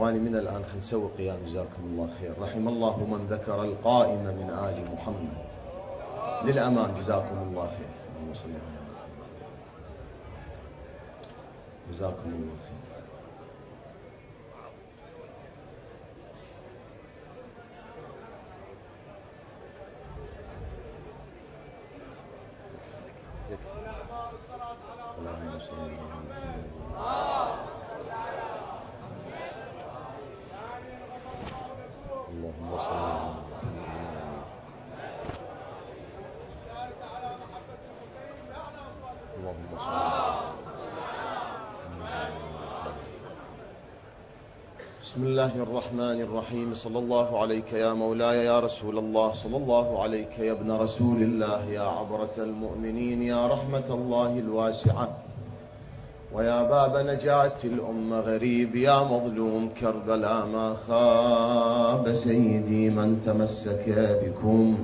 إخواني من الآن خلينا نسوي قيام جزاكم الله خير. رحم الله من ذكر القائم من آل محمد للأمان جزاكم الله خير. اللهم صل على محمد جزاكم الله خير. اللهم صل على محمد. اللهم صل على محمد. اللهم صل على محمد. بسم الله الرحمن الرحيم. صلى الله عليك يا مولاي يا رسول الله، صلى الله عليك يا ابن رسول الله، يا عبرة المؤمنين، يا رحمة الله الواسعة، ويا باب نجاة الأمة غريب، يا مظلوم كربلاء ما خاب سيدي من تمسك بكم،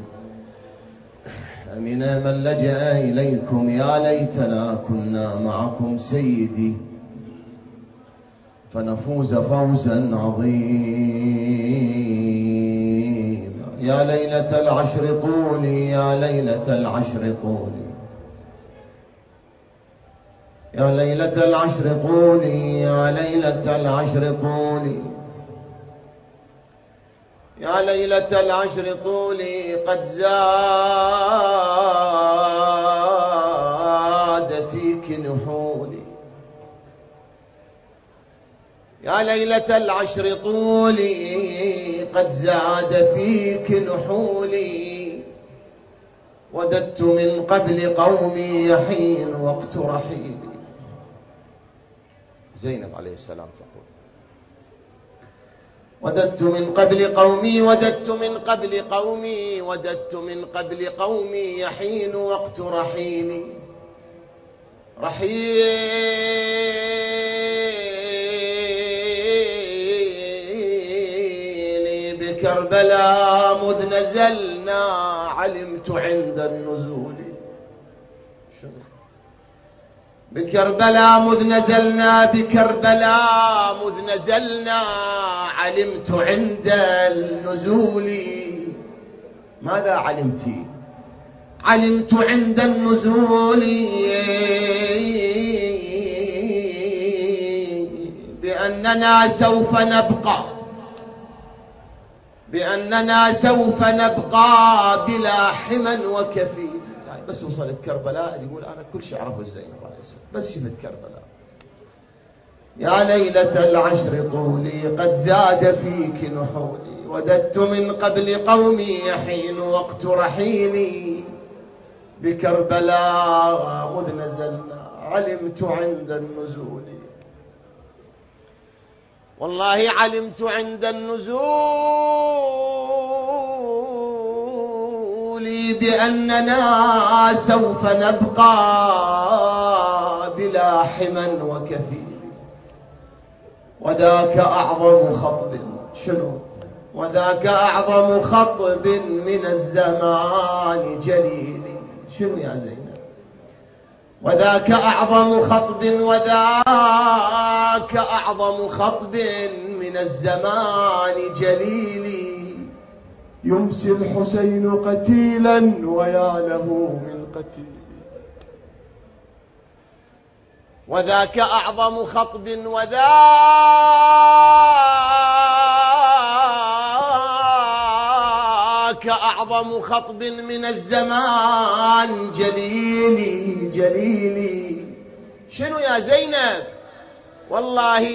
أمن من لجأ إليكم، يا ليتنا كنا معكم سيدي فنفوز فوزا عظيما. يا ليلة العشر طولي، يا ليلة العشر طولي، يا ليلة العشر طولي، يا ليلة العشر طولي، يا ليلة العشر طولي، قد زاد فيك نحولي. يا ليلة العشر طولي، قد زاد فيك نحولي، وددت من قبل قومي يحين وقت رحيلي. زينب عليه السلام تقول: وددت من قبل قومي، وددت من قبل قومي، وددت من قبل قومي يحين وقت رحيلي. رحيلي بكربلاء مذ نزلنا، علمت عند النزول. بكربلاء مذ نزلنا، بكربلاء مذ نزلنا، علمت عند النزول. ماذا علمت؟ علمت عند النزول بأننا سوف نبقى، بأننا سوف نبقى بلا حمى وكفيل. بس وصلت كربلاء يقول أنا كل شيء أعرفه زينب عليه السلام، بس شفت كربلاء. يا ليلة العشر طولي، قد زاد فيك نحولي، وددت من قبل قومي يحين وقت رحيلي. بكربلاء مذ نزلنا، علمت عند النزول. والله علمت عند النزول بأننا سوف نبقى بلا حمى وكفيل. وذاك أعظم خطب، شنو؟ وذاك أعظم خطب من الزمان جليلي. شنو يا زينب؟ وذاك أعظم خطب، وذاك أعظم خطب من الزمان جليلي. يمسي الحسين قتيلا ويا له من قتيل. وذاك أعظم خطب، وذاك أعظم خطب من الزمان جليلي. جليلي شنو يا زينب؟ والله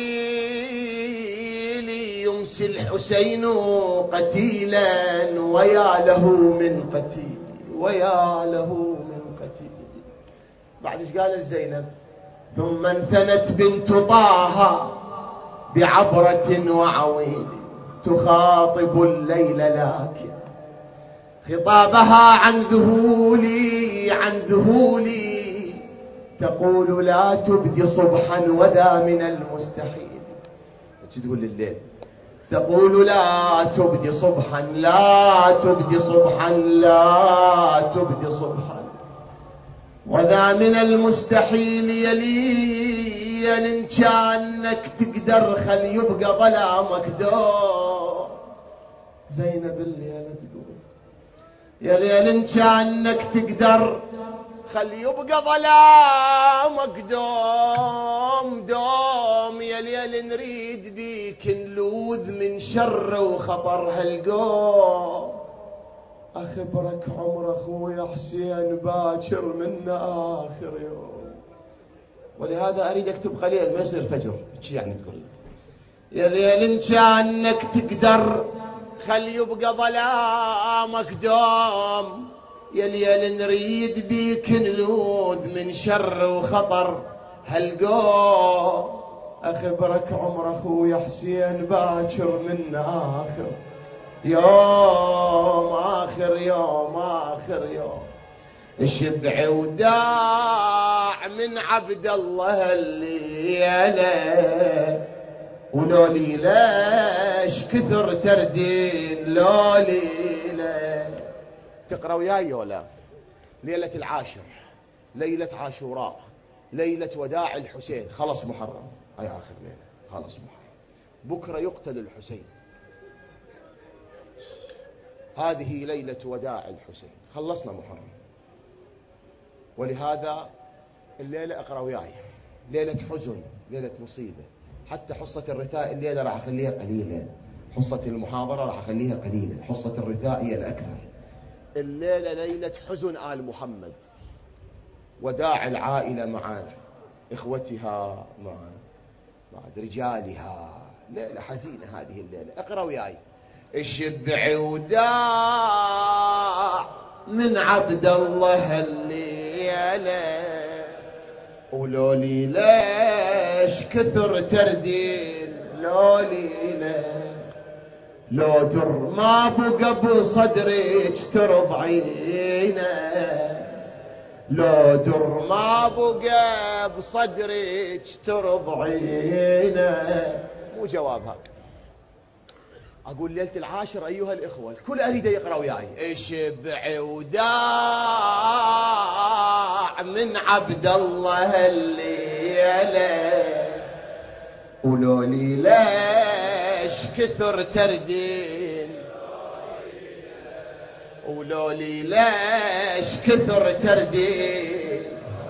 جليلي. يمسي الحسين قتيلا ويا له من قتيل، ويا له من قتيل. بعد ايش قالت زينب؟ ثم انثنت بنت طه بعبرة وعويل، تخاطب الليل لكن خطابها عن ذهولي، عن ذهولي. تقول لا تبدي صبحا وذا من المستحيل. ايش تقول لليل؟ تقول لا تبدي صبحا، لا تبدي صبحا، لا تبدي صبحا، وذا من المستحيل. يلي ليل إن كانك تقدر خل يبقى ظلامك دوم. زينب الليلة تقول يا ليل إن كانك تقدر خل يبقى ظلامك دوم دوم. يا ليل نريد بيك نلوذ من شر وخطر هالقوم. أخبرك عمر أخوي حسين باكر منا آخر يوم. ولهذا أريد أكتب قليل ما يصير فجر. شي يعني تقول يا ليل إن كانك تقدر خل يبقى ظلامك دوم. يا ليل نريد بيك نلوذ من شر وخطر هالقوم. أخبرك عمر أخوي حسين باكر منا آخر يوم. آخر يوم آخر يوم. شبع وداع من عبد الله الليلة. ولولي ليش كثر تردين لولي ليش. تقرأ وياي ولا؟ ليلة العاشر، ليلة عاشوراء، ليلة وداع الحسين. خلص محرم، هاي آخر ليلة، خلص محرم. بكرة يقتل الحسين. هذه ليلة وداع الحسين، خلصنا محرم. ولهذا الليلة اقرأ وياي، ليلة حزن، ليلة مصيبة. حتى حصة الرثاء الليلة راح أخليها قليلة، حصة المحاضرة راح أخليها قليلة، حصة الرثاء هي الأكثر. الليلة ليلة حزن آل محمد، وداع العائلة مع إخوتها مع رجالها. ليلة حزينة هذه الليلة. اقرأ وياي. الشبع وداع من عبد الله الليلة. ولولي ليش كثر تردين لولي ليش. لو در ما بقى بصدرك ترضعينه. لو در ما بقى بصدرك ترضعينه. مو جواب هذا. أقول ليلة العاشر أيها الإخوة الكل أريد يقرأ وياي. شبع وداع من عبد الله الليلة. ولولي ليش كثر تردين. ولولي ليش كثر تردين.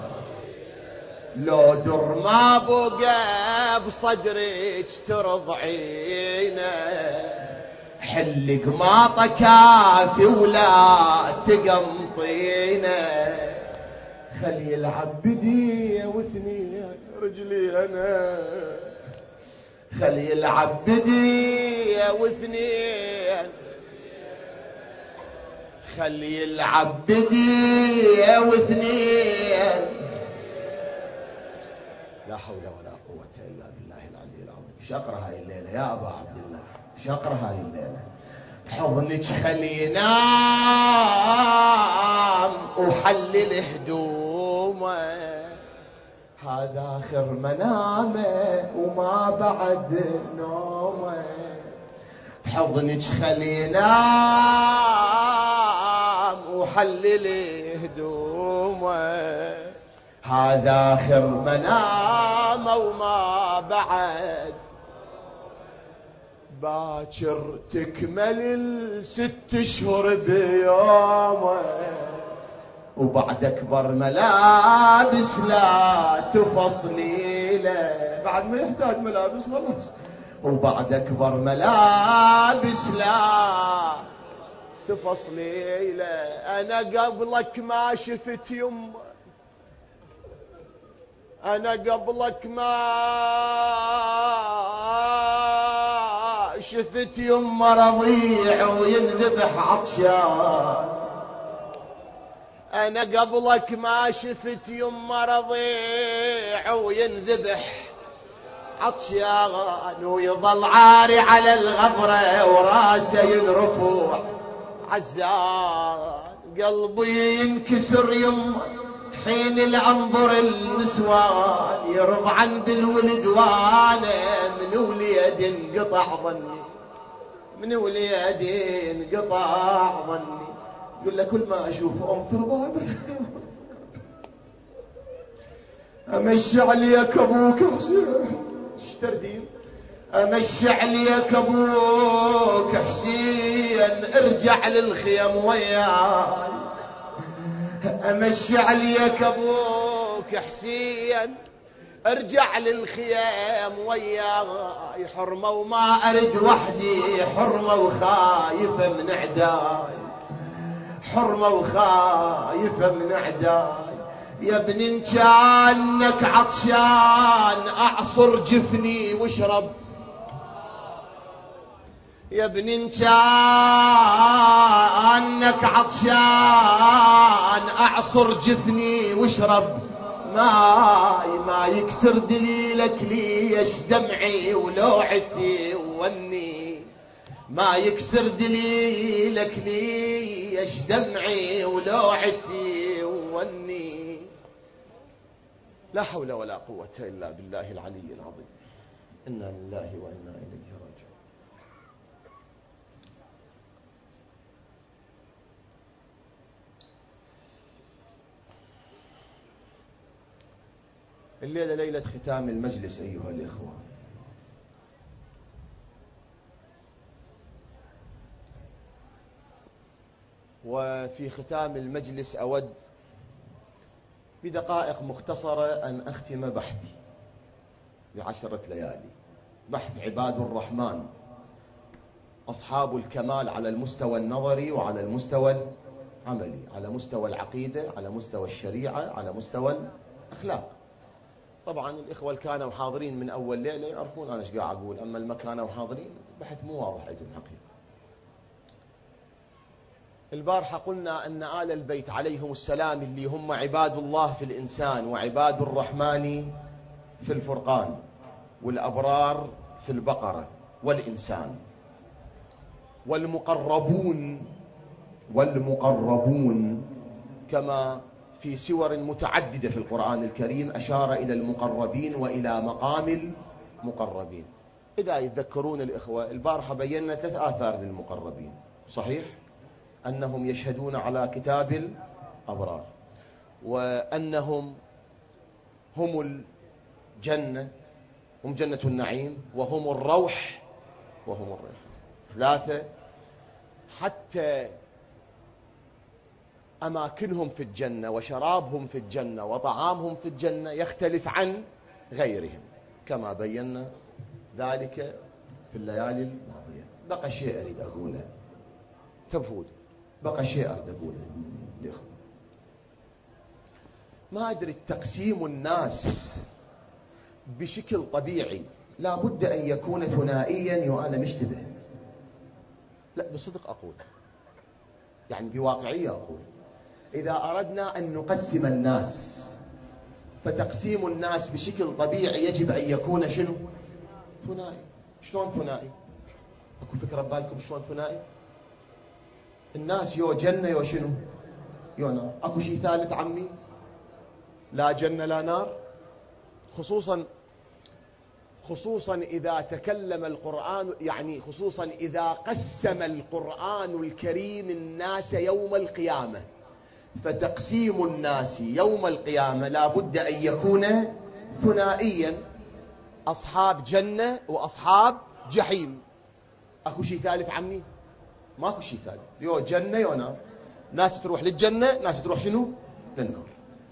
لو در ما بقى بصدرك ترضعينه. حلق ما طكافي ولا تقمطينه. خلي يلعب بدي واثنين رجلي انا. خلي يلعب بدي واثنين. خلي يلعب بدي واثنين. لا حول ولا قوة إلا بالله العلي العظيم. شقرة هاي الليلة يا أبا عبد الله، شقرة هاي الليلة. حضنك خلي نام وحلل هدومه. هذا آخر منامه وما بعد نومه. حضنك خلي نام وحلل هدومه. هذا آخر منامه وما بعد. باكر تكمل ال6 أشهر بيومه. وبعد أكبر ملابس لا تفصلي له. بعد ما يحتاج ملابس خلاص. وبعد أكبر ملابس لا تفصلي له. أنا قبلك ما شفت يمه. أنا قبلك ما شفت يمه رضيع وينذبح عطشان. أنا قبلك ما شفت يمه رضيع وينذبح عطشان. ويظل عاري على الغبرة وراسه ينرفع عزان. قلبي ينكسر يمه حين العنظر النسوان. يرضى عند الولد وانا من وليد انقطع ظني. من وليد انقطع ظني. يقول له كل ما اشوف ام ترضى. امشي عليك ابوك حسين. ايش تردين؟ امشي عليك ابوك حسين ارجع للخيم وياي. امشي عليك ابوك حسين ارجع للخيام وياي. حرمة وما ارد وحدي، حرمة وخايفة من عداي، حرمة وخايفة من عداي. يا ابن ان كانك عطشان اعصر جفني واشرب. يا ابن ان كانك عطشان اعصر جفني واشرب. ما يكسر دليلك ليش دمعي ولوعتي ووني. ما يكسر دليلك ليش دمعي ولوعتي ووني. لا حول ولا قوة إلا بالله العلي العظيم. إنا لله وإنا إليه راجعون. الليلة ليلة ختام المجلس أيها الإخوة. وفي ختام المجلس أود بدقائق مختصرة أن أختم بحثي ب10 ليالي. بحث عباد الرحمن أصحاب الكمال على المستوى النظري وعلى المستوى العملي، على مستوى العقيدة، على مستوى الشريعة، على مستوى الأخلاق. طبعا الإخوة اللي كانوا حاضرين من أول ليلة يعرفون أنا إيش قاعد أقول، أما اللي ما كانوا حاضرين البحث مو واضح عندهم حقيقة. البارحة قلنا أن آل البيت عليهم السلام اللي هم عباد الله في الإنسان وعباد الرحمن في الفرقان والأبرار في البقرة والإنسان، والمقربون كما في سور متعددة في القرآن الكريم أشار إلى المقربين وإلى مقام المقربين. إذا يتذكرون الإخوة البارحة بينا 3 آثار للمقربين، صحيح؟ أنهم يشهدون على كتاب الأبرار، وأنهم هم الجنة، هم جنة النعيم، وهم الروح وهم الريحان. 3 حتى أماكنهم في الجنة وشرابهم في الجنة وطعامهم في الجنة يختلف عن غيرهم كما بينا ذلك في الليالي الماضية. بقى شيء أريد أقوله، تفوت بقى شيء أريد أقوله الإخوة. ما أدري تقسيم الناس بشكل طبيعي لا بد أن يكون ثنائيا وأنا مشتبه. لا بصدق أقول، يعني بواقعية أقول، إذا أردنا أن نقسم الناس فتقسيم الناس بشكل طبيعي يجب أن يكون شنو؟ ثنائي. شلون ثنائي؟ أكو فكرة ببالكم شلون ثنائي؟ الناس يو جنة يو شنو؟ يو نار. أكو شيء ثالث عمي؟ لا جنة لا نار. خصوصا إذا تكلم القرآن، يعني خصوصا إذا قسم القرآن الكريم الناس يوم القيامة، فتقسيم الناس يوم القيامة لا بد أن يكون ثنائيا، أصحاب جنة وأصحاب جحيم. أكو شيء ثالث عمي؟ ماكو شيء ثالث، يو جنة يو نار. ناس تروح للجنة، ناس تروح شنو؟ للنار.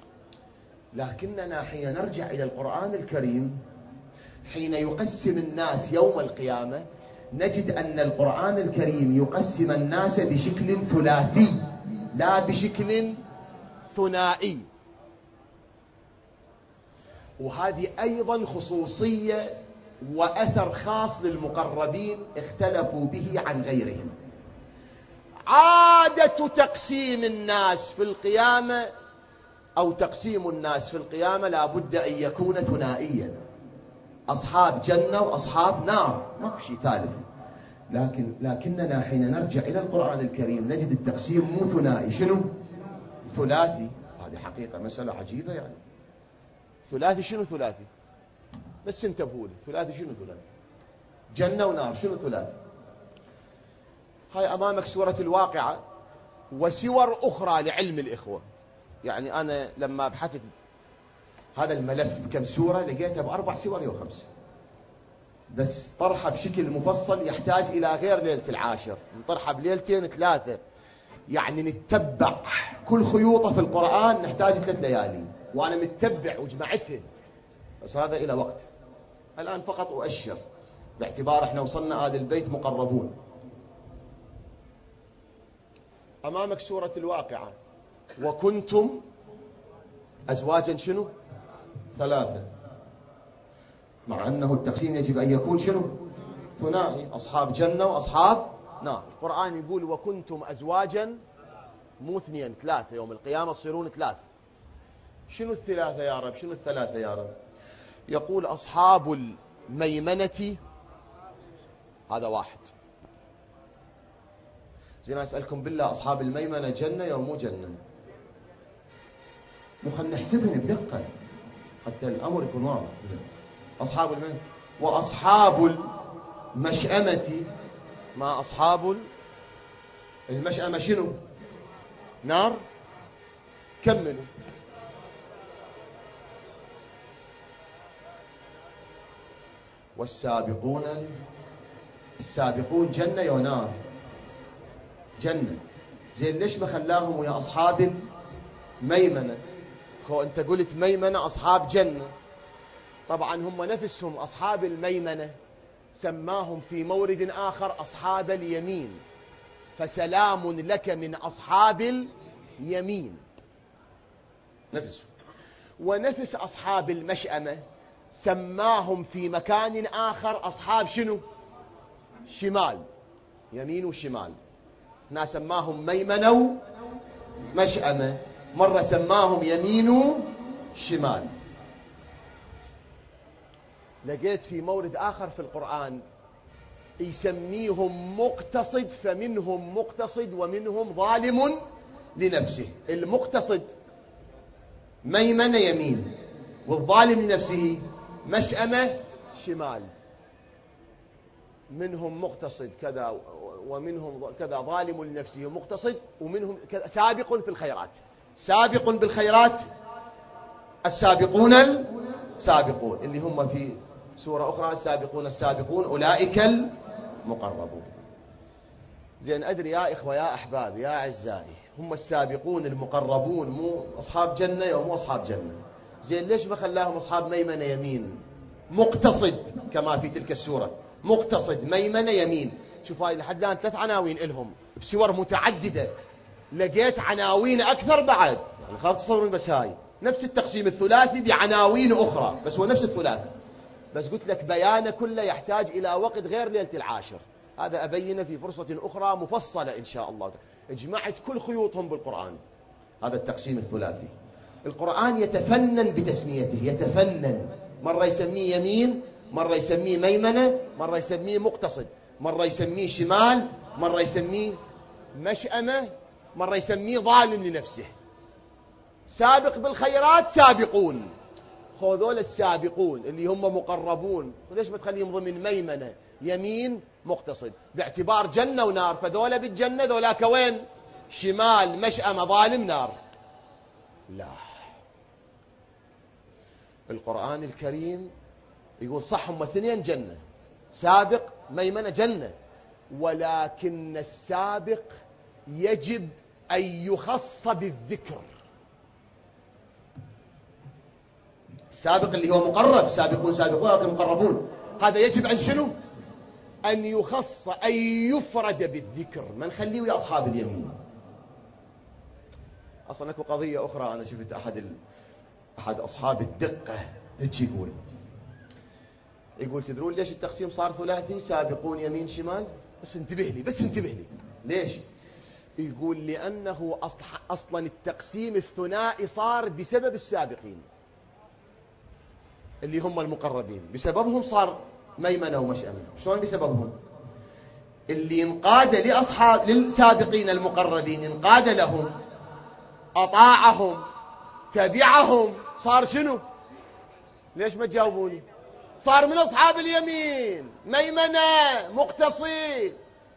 لكننا حين نرجع إلى القرآن الكريم حين يقسم الناس يوم القيامة نجد أن القرآن الكريم يقسم الناس بشكل ثلاثي لا بشكل ثنائي. وهذه أيضا خصوصية وأثر خاص للمقربين اختلفوا به عن غيرهم. عادة تقسيم الناس في القيامة أو تقسيم الناس في القيامة لا بد أن يكون ثنائيا، أصحاب جنة وأصحاب نار، ما في شيء ثالث. لكننا حين نرجع إلى القرآن الكريم نجد التقسيم مو ثنائي، شنو؟ ثلاثي. هذه حقيقة مسألة عجيبة يعني. ثلاثي شنو ثلاثي؟ بس انتبهوا لي، ثلاثي شنو ثلاثي؟ جنة ونار، شنو ثلاثي؟ هاي أمامك سورة الواقعة وسور أخرى لعلم الإخوة. يعني أنا لما بحثت هذا الملف بكم سورة؟ لقيته ب4 سور أو 5، بس طرحه بشكل مفصل يحتاج إلى غير ليلة العاشر، نطرحه بليلتين 3، يعني نتبع كل خيوطه في القرآن نحتاج 3 ليالي، وأنا متبع وجمعته، بس هذا إلى وقت. الآن فقط أؤشر باعتبار احنا وصلنا آل البيت مقربون. أمامك سورة الواقعة، وكنتم أزواجا شنو؟ 3، مع أنه التقسيم يجب أن يكون شنو؟ ثنائي، أصحاب جنة وأصحاب نار. القرآن يقول وكنتم أزواجا، مو 2 3، يوم القيامة تصيرون 3. شنو ال3 يا رب؟ شنو ال3 يا رب؟ يقول أصحاب الميمنة، هذا 1. زين أسألكم بالله، أصحاب الميمنة جنة يوم مو جنة؟ مو خلنا نحسبهم بدقة حتى الأمر يكون واضح. أصحاب الميمنة وأصحاب المشأمة، ما أصحاب المشأمة شنو؟ نار. كملوا. والسابقون، السابقون جنة يا نار؟ جنة. زين ليش ما خلاهم ويا أصحاب الميمنة؟ خو أنت قلت ميمنة أصحاب جنة، طبعا هم نفسهم أصحاب الميمنة سماهم في مورد آخر أصحاب اليمين، فسلام لك من أصحاب اليمين نفسه. ونفس أصحاب المشأمة سماهم في مكان آخر أصحاب شنو؟ شمال، يمين وشمال. هنا سماهم ميمنة ومشأمة، مرة سماهم يمين وشمال. لقيت في مورد آخر في القرآن يسميهم مقتصد، فمنهم مقتصد ومنهم ظالم لنفسه. المقتصد ميمنة يمين، والظالم لنفسه مشأمة شمال. منهم مقتصد كذا، ومنهم كذا ظالم لنفسه ومقتصد، ومنهم كذا سابق في الخيرات. سابق بالخيرات السابقون السابقون، اللي هم في سورة أخرى السابقون السابقون أولئك المقربون. زين أدري يا إخوة يا أحباب يا أعزائي، هم السابقون المقربون مو أصحاب جنة ومو أصحاب جنة. زين ليش ما خلاهم أصحاب ميمنة يمين؟ مقتصد كما في تلك السورة، مقتصد ميمنة يمين. شوف هاي لحد الآن 3 عناوين إلهم بسور متعددة، لقيت عناوين أكثر بعد، يعني خلاص تصورون بس هاي نفس التقسيم الثلاثي بعناوين أخرى، بس هو نفس الثلاثي، بس قلت لك بيانه كله يحتاج إلى وقت غير ليلة العاشر. هذا أبينه في فرصة أخرى مفصلة إن شاء الله. اجمعت كل خيوطهم بالقرآن. هذا التقسيم الثلاثي. القرآن يتفنن بتسميته، يتفنن، مرة يسميه يمين، مرة يسميه ميمنة، مرة يسميه مقتصد، مرة يسميه شمال، مرة يسميه مشأمة، مرة يسميه ظالم لنفسه. سابق بالخيرات سابقون، خذول السابقون اللي هم مقربون، ليش ما تخليهم ضمن ميمنة يمين مقتصد باعتبار جنة ونار؟ فذولا بالجنة ذولاك وين؟ شمال مشأمة ظالم نار. لا، القرآن الكريم يقول صح هم 2 جنة، سابق ميمنة جنة، ولكن السابق يجب أن يخص بالذكر. السابق اللي هو مقرب، سابقون سابقون المقربون، هذا يجب أن شنو؟ أن يخص، أن يفرد بالذكر، ما نخليه ويا أصحاب اليمين. أصلا أكو قضية أخرى أنا شفت أحد أصحاب الدقة هيك يقول تدرون ليش التقسيم صار ثلاثي؟ سابقون يمين شمال. بس انتبه لي ليش؟ يقول لأنه أصلا التقسيم الثنائي صار بسبب السابقين اللي هم المقربين، بسببهم صار ميمنة ومشأمة. شلون بسببهم؟ اللي انقاد للسابقين المقربين، انقاد لهم، أطاعهم، تبعهم، صار شنو؟ ليش ما تجاوبوني؟ صار من أصحاب اليمين، ميمنة مقتصد.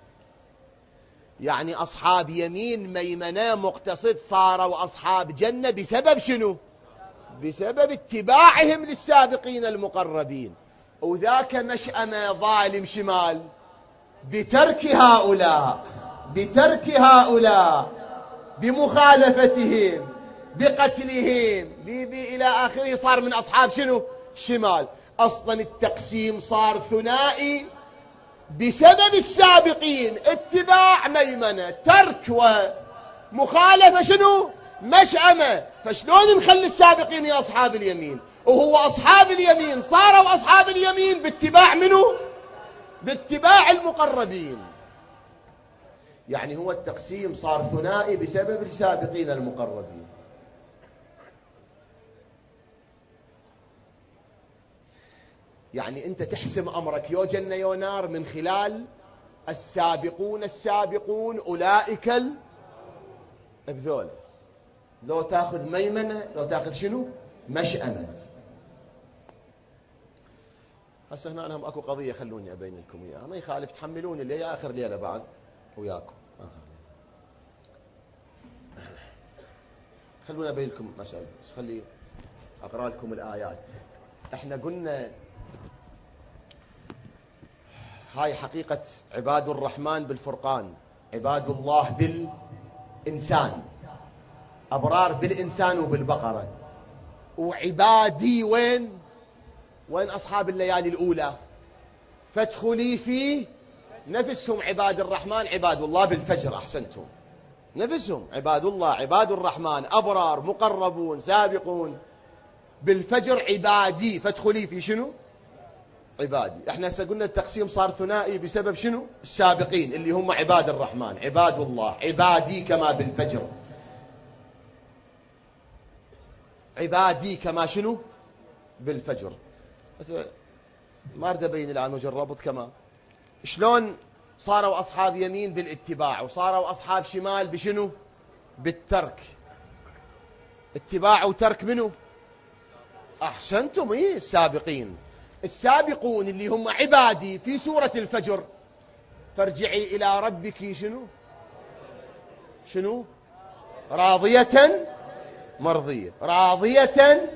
يعني أصحاب يمين ميمنة مقتصد صاروا أصحاب جنة بسبب شنو؟ بسبب اتباعهم للسابقين المقربين. وذاك مشأمة ظالم شمال بترك هؤلاء بمخالفتهم بقتلهم إلى آخره، صار من أصحاب شنو؟ شمال. أصلا التقسيم صار ثنائي بسبب السابقين، اتباع ميمنة، ترك ومخالفة شنو؟ مشأمة. فشلون نخلي السابقين يا أصحاب اليمين؟ وهو أصحاب اليمين صاروا أصحاب اليمين باتباع منه؟ باتباع المقربين. يعني هو التقسيم صار ثنائي بسبب السابقين المقربين. يعني أنت تحسم أمرك يو جنة يو نار من خلال السابقون أولئك بذولا. لو تأخذ ميمنة، لو تأخذ شنو؟ مشأمة. هسه هنا أنا أكو قضية خلوني أبين لكم إياها، ما يخالف تحملوني اللي آخر ليلة بعد وياكم. خلونا أبين لكم مسألة، بس خلي أقرأ لكم الآيات. احنا قلنا هاي حقيقة عباد الرحمن بالفرقان، عباد الله بالإنسان، أبرار بالإنسان وبالبقرة. وعبادي وين أصحاب الليالي الأولى؟ فادخلي في نفسهم عباد الرحمن عباد الله بالفجر. أحسنتم، نفسهم عباد الله عباد الرحمن أبرار مقربون سابقون بالفجر عبادي. فادخلي في شنو؟ عبادي. احنا هسه قلنا التقسيم صار ثنائي بسبب شنو؟ السابقين اللي هم عباد الرحمن عباد الله. عبادي كما بالفجر، عبادي كما شنو؟ بالفجر. بس ما اريد ابين الان وجه الربط كما شلون صاروا اصحاب يمين بالاتباع وصاروا اصحاب شمال بشنو؟ بالترك. اتباع وترك منه؟ احسنتم، ايه السابقين. السابقون اللي هم عبادي في سورة الفجر، فارجعي الى ربك شنو؟ راضية مرضية، راضية.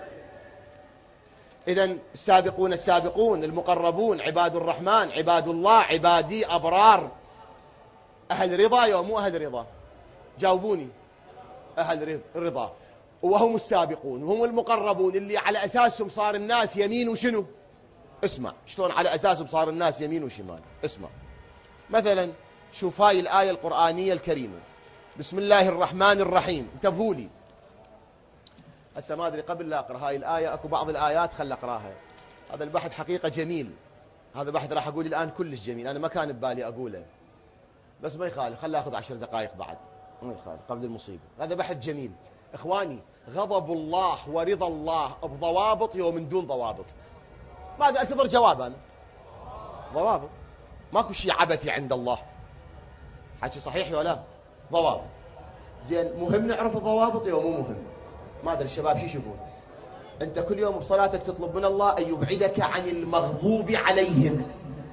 إذن السابقون المقربون عباد الرحمن عباد الله عبادي أبرار، أهل رضا يا مو أهل رضا؟ جاوبوني. أهل رضا، وهم السابقون وهم المقربون اللي على أساسهم صار الناس يمين وشنو؟ اسمع شلون على أساسهم صار الناس يمين وشمال. اسمع مثلا، شوف هاي الآية القرآنية الكريمة، بسم الله الرحمن الرحيم. انتبهوا لي هسه، ما أدري قبل لا أقرأ هاي الآية أكو بعض الآيات خل أقرأها. هذا البحث حقيقة جميل، هذا بحث راح أقول الآن كلش جميل، أنا ما كان ببالي أقوله بس ما يخالف، خل أخذ 10 دقائق بعد، ما يخالف قبل المصيبة. هذا بحث جميل إخواني. غضب الله ورضا الله بضوابط يوم من دون ضوابط. ماذا أنتظر جواب أنا؟ ضوابط، ماكو شيء عبثي عند الله. حكي صحيح ولا ضوابط؟ زين، مهم نعرف الضوابط يوم مو مهم؟ ما أدري الشباب شو يشوفون. أنت كل يوم بصلاتك تطلب من الله أن يبعدك عن المغضوب عليهم.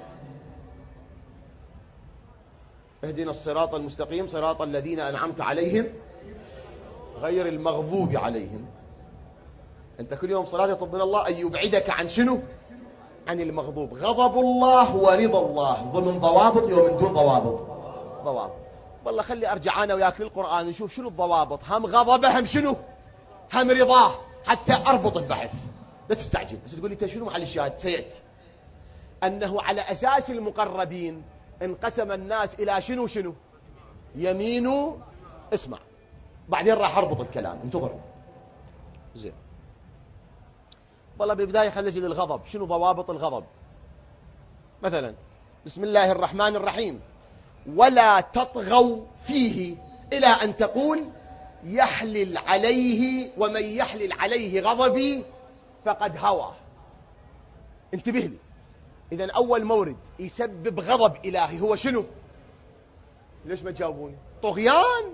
اهدنا الصراط المستقيم صراط الذين أنعمت عليهم غير المغضوب عليهم. أنت كل يوم صلاتك تطلب من الله أن يبعدك عن شنو؟ عن المغضوب. غضب الله ورضا الله ضمن ضوابط يوم من دون ضوابط. والله خلي أرجع أنا وياك للقرآن نشوف شنو الضوابط، هم غضبه هم شنو؟ هم رضاه، حتى أربط البحث. لا تستعجل، بس تقول لي انت شنو محل الشاهد؟ سيأتي أنه على أساس المقربين انقسم الناس إلى شنو؟ يمين. اسمع بعدين راح أربط الكلام، انتظر. زين، والله بالبداية خلينا نجي للغضب. شنو ضوابط الغضب؟ مثلا بسم الله الرحمن الرحيم، ولا تطغوا فيه إلى أن تقول يحلل عليه ومن يحلل عليه غضبي فقد هوى. انتبه لي. إذن أول مورد يسبب غضب إلهي هو شنو؟ ليش ما تجاوبوني؟ طغيان.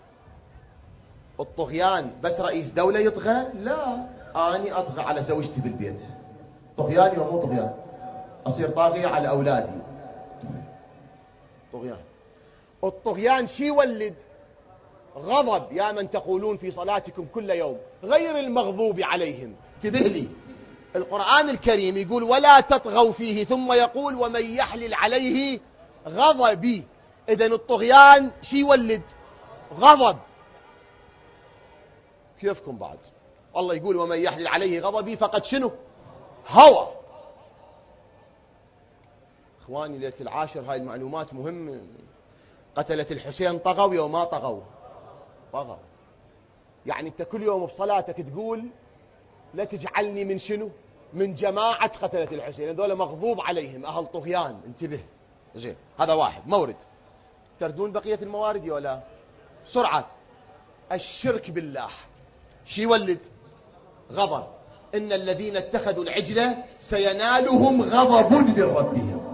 الطغيان بس رئيس دولة يطغى؟ لا، أني أطغى على زوجتي بالبيت. طغيان يوم مو طغيان؟ أصير طاغية على أولادي. طغيان. الطغيان شي يولد؟ غضب يا من تقولون في صلاتكم كل يوم غير المغضوب عليهم. انتبه لي، القرآن الكريم يقول ولا تطغوا فيه، ثم يقول ومن يحلل عليه غضبي. إذن الطغيان شي يولد؟ غضب. كيفكم بعد؟ الله يقول ومن يحلل عليه غضبي فقد شنو؟ هوى. اخواني ليلة العاشر هاي المعلومات مهمة. قتلة الحسين طغوا يوم ما طغوا؟ طغوا. يعني انت كل يوم بصلاتك تقول لا تجعلني من شنو؟ من جماعة قتلة الحسين، هذول مغضوب عليهم أهل طغيان. انتبه. زين، هذا واحد مورد. تردون بقية الموارد يا ولا؟ سرعة. الشرك بالله شي يولد؟ غضب. إن الذين اتخذوا العجلة سينالهم غضب من ربهم.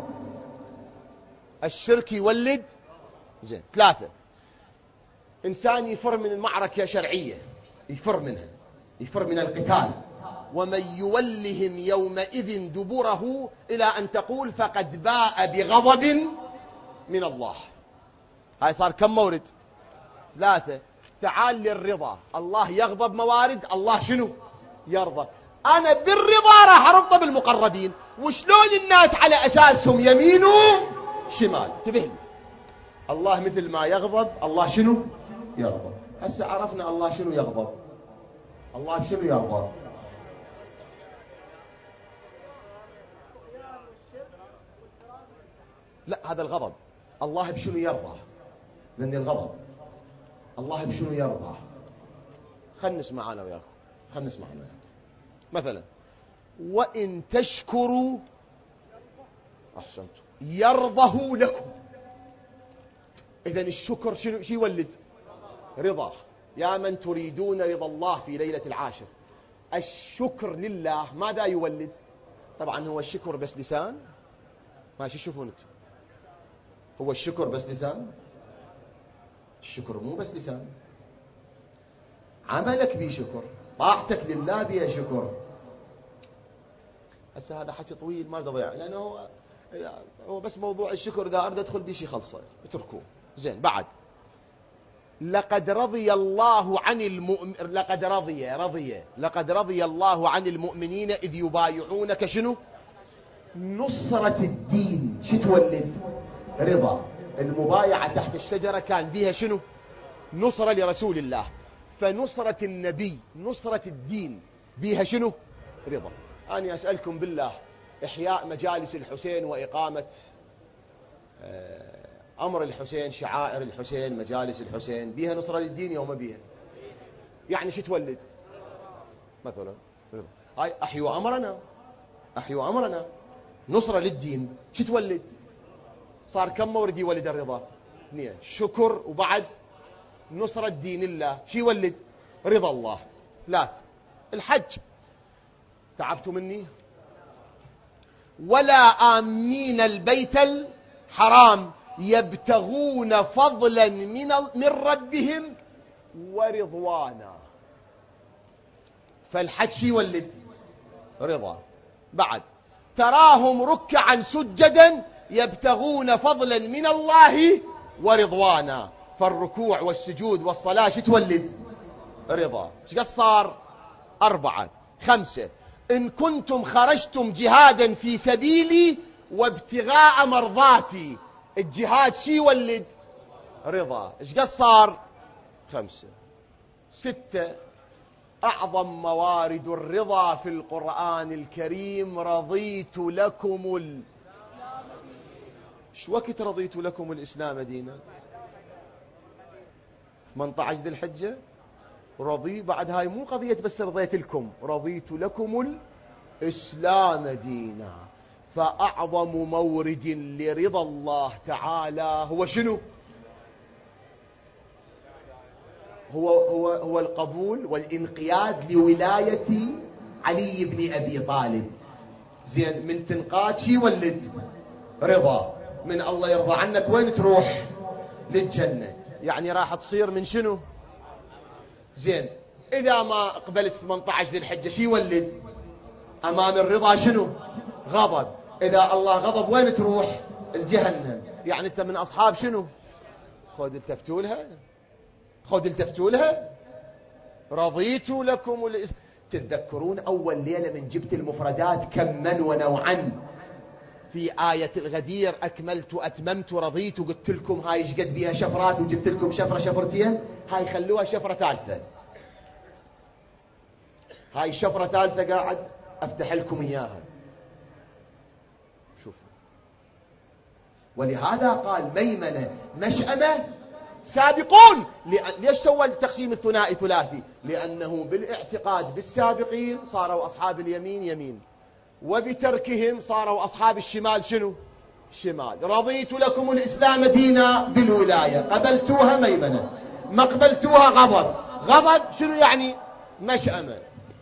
الشرك يولد. زين. 3، إنسان يفر من المعركة شرعية، يفر منها، يفر من القتال، ومن يولهم يومئذ دبره إلى أن تقول فقد باء بغضب من الله. هاي صار كم مورد؟ 3. تعال للرضا. الله يغضب موارد، الله شنو؟ يرضى. أنا بالرضا راح أرضى بالمقربين. وشلون الناس على أساسهم يمين وشمال؟ انتبه لي. الله مثل ما يغضب الله شنو؟ يرضى. هسه عرفنا الله شنو يغضب. الله شنو يرضى؟ لا، هذا الغضب. الله بشنو يرضى؟ لأن الغضب الله بشنو يرضى؟ خلنا نسمع أنا وياكم، خلنا نسمع أنا. مثلا وإن تشكروا، أحسنتم، يرضه لكم. إذن الشكر شنو يولد؟ رضا. يا من تريدون رضا الله في ليلة العاشر، الشكر لله ماذا يولد؟ طبعا هو الشكر بس لسان؟ ماشي، شوفوا انتم، هو الشكر بس لسان؟ الشكر مو بس لسان، عملك بيه شكر، طاعتك لله بيه شكر. هسه هذا حكي طويل ما اضيع، لانه هو بس موضوع الشكر اذا اريد ادخل بيه شيء خلصه اتركوه. زين. بعد لقد رضي الله عن لقد رضي الله عن المؤمنين إذ يبايعونك شنو؟ نصرة الدين. شو تولد؟ رضا. المبايعة تحت الشجرة كان بها شنو؟ نصرة لرسول الله. فنصرة النبي، نصرة الدين بها شنو؟ رضا. أنا أسألكم بالله، إحياء مجالس الحسين وإقامة أمر الحسين، شعائر الحسين، مجالس الحسين، بيها نصرة للدين يوم بيها؟ يعني شو تولد؟ مثلا رضا. هاي أحيوا أمرنا، أحيوا أمرنا، نصرة للدين. شو تولد؟ صار كم مورد يولد الرضا؟ 2. شكر وبعد نصرة دين الله. شو يولد؟ رضا الله. 3. الحج. تعبتوا مني؟ ولا آمين البيت الحرام يبتغون فضلا من ربهم ورضوانا. فالحج يولد رضا. بعد تراهم ركعا سجدا يبتغون فضلا من الله ورضوانا. فالركوع والسجود والصلاة شو تولد؟ رضا. ايش قد صار؟ 4. 5. إن كنتم خرجتم جهادا في سبيلي وابتغاء مرضاتي. الجهاد شي يولد؟ رضا. ايش قد صار؟ 5. 6. أعظم موارد الرضا في القرآن الكريم رضيت لكم شو وقت رضيت لكم الإسلام دينا؟ 18 ذي الحجة. رضي بعد هاي مو قضية بس رضيت لكم، رضيت لكم الإسلام دينا. فأعظم مورد لرضا الله تعالى هو شنو؟ هو القبول والانقياد لولاية علي بن أبي طالب. زين. من تنقاد شي ولد؟ رضا. من الله يرضى عنك وين تروح؟ للجنة. يعني راح تصير من شنو؟ زين. إذا ما قبلت 18 ذي الحجة شي ولد؟ أمام الرضا شنو؟ غضب. إذا الله غضب وين تروح؟ الجهنم. يعني أنت من أصحاب شنو؟ خذ التفتوا لها. خذ التفتوا لها. رضيت لكم تتذكرون أول ليلة من جبت المفردات كما ونوعا في آية الغدير، أكملت أتممت رضيت، قلت لكم هاي ايش قد بيها شفرات، وجبت لكم شفرة شفرتين، هاي خلوها شفرة ثالثة، هاي شفرة ثالثة قاعد أفتح لكم إياها. شوفوا، ولهذا قال ميمنة مشأمة سابقون. ليش سوى التقسيم الثنائي ثلاثي؟ لأنه بالاعتقاد بالسابقين صاروا أصحاب اليمين يمين، وبتركهم صاروا أصحاب الشمال شنو؟ شمال. رضيت لكم الإسلام دينا بالولاية، قبلتوها ميمنة، ما قبلتوها غضب. غضب شنو يعني؟ مشأمة.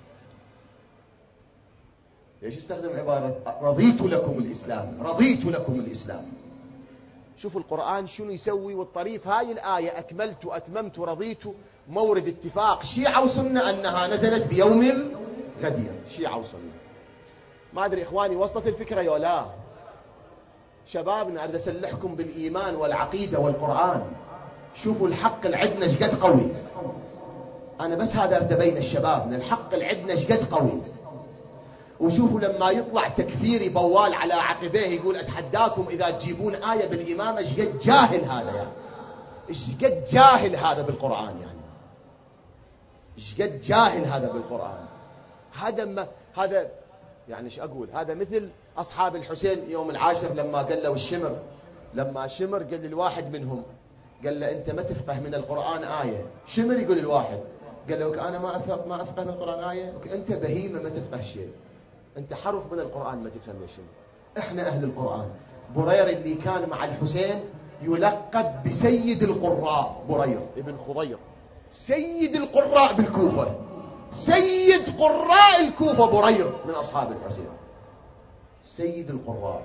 ليش استخدم عبارة رضيت لكم الإسلام؟ رضيت لكم الإسلام. شوفوا القرآن شنو يسوي. والطريف هاي الآية أكملت أتممت رضيت مورد اتفاق شيعة وسنة أنها نزلت بيوم الغدير، شيعة وسنة. ما أدري إخواني وصلت الفكرة يا لا؟ شبابنا أريد أسلحكم بالإيمان والعقيدة والقرآن. شوفوا الحق العدنا شقد قوي. أنا بس هذا أريد أبين الشباب من الحق العدنا شقد قوي. وشوفوا لما يطلع تكفيري بوال على عقبيه يقول أتحداكم إذا تجيبون آية بالإمامة شقد جاهل هذا، يعني شقد جاهل هذا بالقرآن، يعني شقد جاهل هذا بالقرآن. هذا يعني ايش اقول، هذا مثل اصحاب الحسين يوم العاشر لما قال له الشمر، لما شمر قال للواحد منهم، قال له انت ما تفقه من القرآن آية. شمر يقول الواحد، قال له انا ما افقه من القرآن آية. انت بهيمة ما تفقه شيء، انت حرف من القرآن ما تفهم يا شمر. احنا اهل القرآن. برير اللي كان مع الحسين يلقب بسيد القراء، برير ابن خضير سيد القراء بالكوفة، سيد قراء الكوفة برير من أصحاب الحسين، سيد القراء.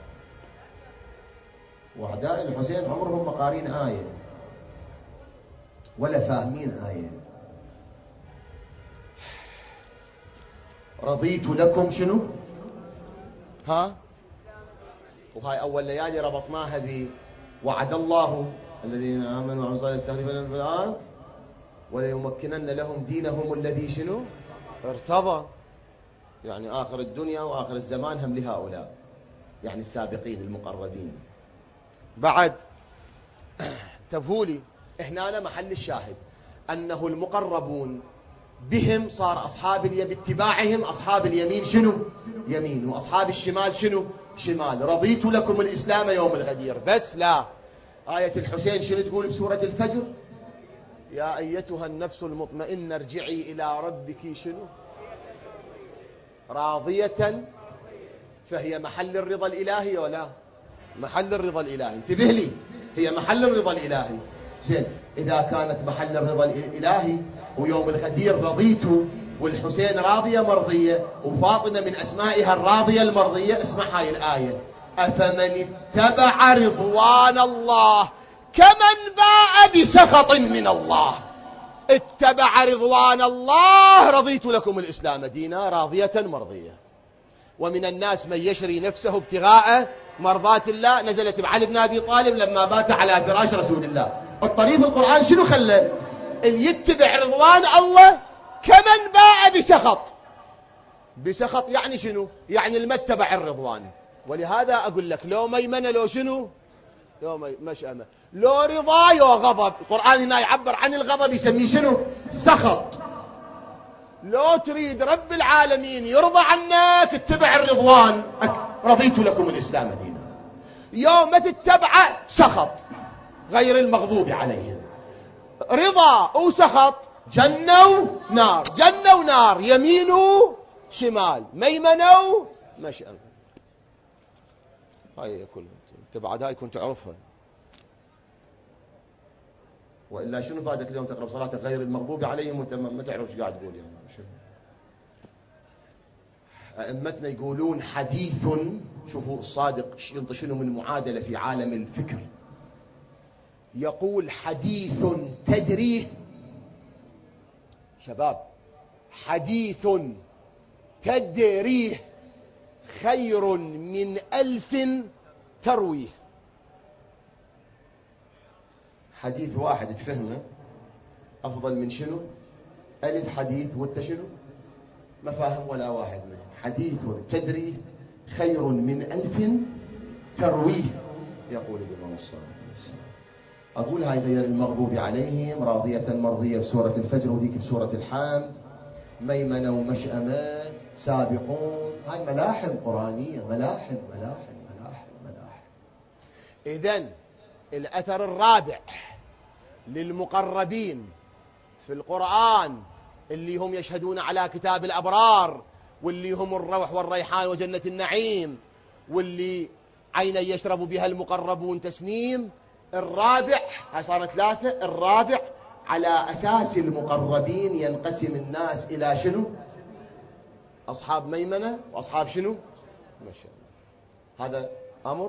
وأعداء الحسين عمرهم ما قارين آية ولا فاهمين آية. رضيت لكم شنو؟ ها؟ وهاي أول ليالي ربطناها بوعد الله الذين آمنوا وعملوا الصالحات يستخلفونهم في الأرض وليمكنن لهم دينهم الذي شنو؟ ارتضى. يعني آخر الدنيا وآخر الزمان هم لهؤلاء، يعني السابقين المقربين. بعد تفهولي هنا محل الشاهد أنه المقربون بهم صار أصحاب باتباعهم أصحاب اليمين شنو؟ يمين، وأصحاب الشمال شنو؟ شمال. رضيت لكم الإسلام يوم الغدير. بس لا، آية الحسين شنو تقول بسورة الفجر؟ يا أيتها النفس المطمئنة ارجعي إلى ربك شنو؟ راضية. فهي محل الرضا الإلهي ولا محل الرضا الإلهي؟ انتبه لي، هي محل الرضا الإلهي. زين، إذا كانت محل الرضا الإلهي ويوم الغدير رضيت والحسين راضية مرضية وفاطمة من أسمائها الراضية المرضية، اسمع هاي الآية: أفمن اتبع رضوان الله كمن باء بسخط من الله. اتبع رضوان الله رضيت لكم الإسلام دينا راضية مرضية. ومن الناس من يشري نفسه ابتغاء مرضات الله، نزلت بعلي بن أبي طالب لما بات على فراش رسول الله. الطريف القرآن شنو خلى؟ اللي يتبع رضوان الله كمن باء بسخط. بسخط يعني شنو؟ يعني المتبع الرضوان. ولهذا أقول لك لو ميمنة لو شنو؟ لو مشأمة، لو رضا لو غضب. القرآن هنا يعبر عن الغضب يسميه شنو؟ سخط. لو تريد رب العالمين يرضى عنك اتبع الرضوان، رضيت لكم الإسلام دينا. يوم ما تتبع سخط غير المغضوب عليهم. رضا وسخط جنة ونار، جنة ونار، يمين وشمال، ميمنة ومشأمة. هاي كلها انت بعد هاي كنت تعرفها، وإلا شنو فادك اليوم تقرأ صلاتك غير المغضوب عليهم وانت ما تعرف ايش قاعد تقول؟ يعني شنو؟ أئمتنا يقولون حديث، شوفوا الصادق ينطي شنو من معادلة في عالم الفكر. يقول حديث تدريه، شباب، حديث تدريه خير من 1000 ترويه. حديث واحد تفهمه أفضل من شنو؟ ألف حديث، وانت شنو؟ ما فاهم ولا واحد منهم. حديث تدريه خير من 1000 ترويه، يقول الإمام الصادق. أقول هاي غير المغضوب عليهم، راضية مرضية بسورة الفجر، وذيك بسورة الحمد، ميمنة ومشأمة، سابقون. هاي ملاحم قرآنية، ملاحم ملاحم ملاحم ملاحم. إذن الأثر الرابع للمقربين في القرآن اللي هم يشهدون على كتاب الأبرار، واللي هم الروح والريحان وجنة النعيم، واللي عينا يشرب بها المقربون تسنيم. الرابع، هاي صارت 3. الرابع على أساس المقربين ينقسم الناس إلى شنو؟ أصحاب ميمنة وأصحاب شنو؟ ما شاء الله. هذا أمر.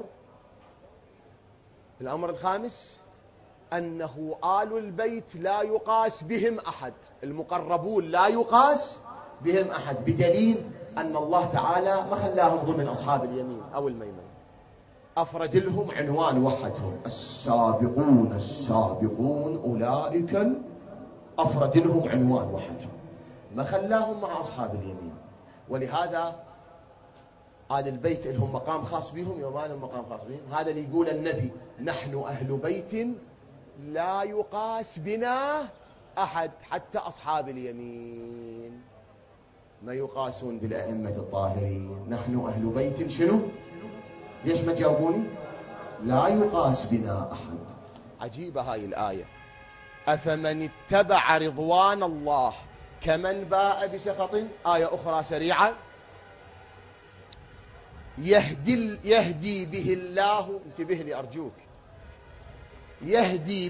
الأمر الخامس أنه آل البيت لا يقاس بهم أحد، المقربون لا يقاس بهم أحد، بدليل أن الله تعالى ما خلاهم ضمن أصحاب اليمين أو الميمنة، أفرد لهم عنوان وحدهم، السابقون السابقون أولئك، أفرد لهم عنوان وحدهم، ما خلاهم مع أصحاب اليمين. ولهذا آل البيت لهم مقام خاص بهم، يوم لهم مقام خاص بهم. هذا اللي يقول النبي: نحن أهل بيت لا يقاس بنا أحد، حتى أصحاب اليمين ما يقاسون بالأئمة الطاهرين. نحن أهل بيت شنو؟ ليش ما جاوبوني؟ لا يقاس بنا أحد. عجيبة هاي الآية. أفمن اتبع رضوان الله كمن باء بسخط. آية أخرى سريعة: يهدي به الله، انتبه لي أرجوك، يهدي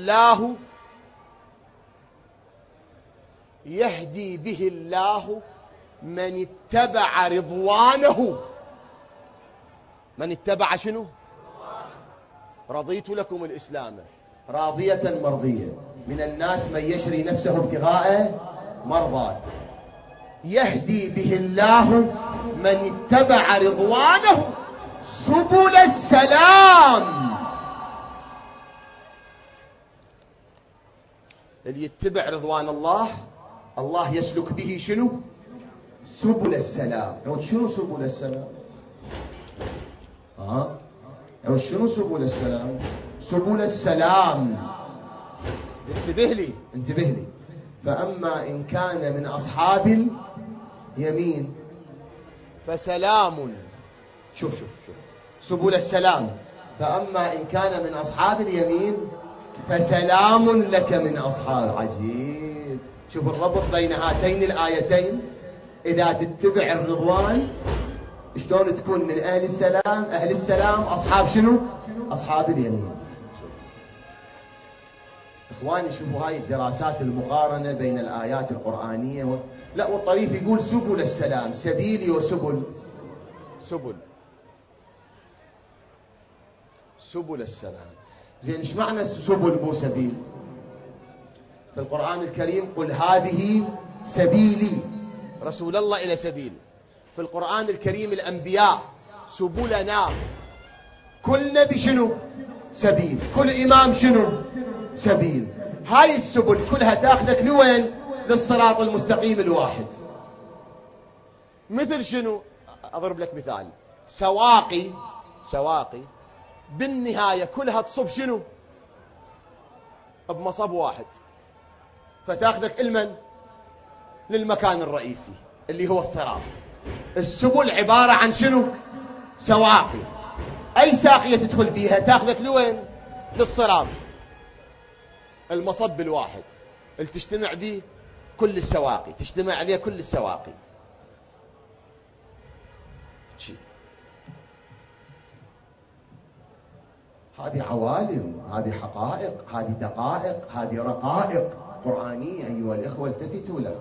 به الله من اتبع رضوانه. من اتبع شنو؟ رضيت لكم الإسلام راضية مرضية. من الناس من يشري نفسه ابتغاء مرضات. يهدي به الله من اتبع رضوانه سبل السلام. اللي يتبع رضوان الله، الله يسلك به شنو؟ سبل السلام. شنو سبل السلام؟ شنو سبل السلام؟ سبل السلام. انتبه لي. فأما إن كان من أصحاب اليمين فسلام. شوف سبل السلام. فأما إن كان من أصحاب اليمين فسلام لك من أصحاب. عجيب. شوف الربط بين هاتين الآيتين. إذا تتبع الرضوان شلون تكون من أهل السلام. أهل السلام أصحاب شنو؟ أصحاب اليمين. إخواني شوفوا هاي الدراسات المقارنة بين الآيات القرآنية لا، والطريف يقول سبل السلام، سبيلي وسبل. سبل السلام. زين ايش معنى سبل مو سبيل؟ في القرآن الكريم قل هذه سبيلي، رسول الله إلى سبيل. في القرآن الكريم الأنبياء سبلنا. كل نبي شنو؟ سبيل. كل إمام شنو؟ سبيل. هاي السبل كلها تاخذك لوين؟ للصراط المستقيم الواحد. مثل شنو؟ أضرب لك مثال. سواقي بالنهاية كلها تصب شنو؟ بمصب واحد، فتاخذك المن؟ للمكان الرئيسي اللي هو الصراط. السبل عبارة عن شنو؟ سواقي. أي ساقية تدخل بيها تاخذك لوين؟ للصراط. المصب الواحد اللي تجتمع به كل السواقي، تجتمع عليه كل السواقي. هذه عوالم، هذه حقائق، هذه دقائق، هذه رقائق قرآنية أيها الإخوة التفتوا لها.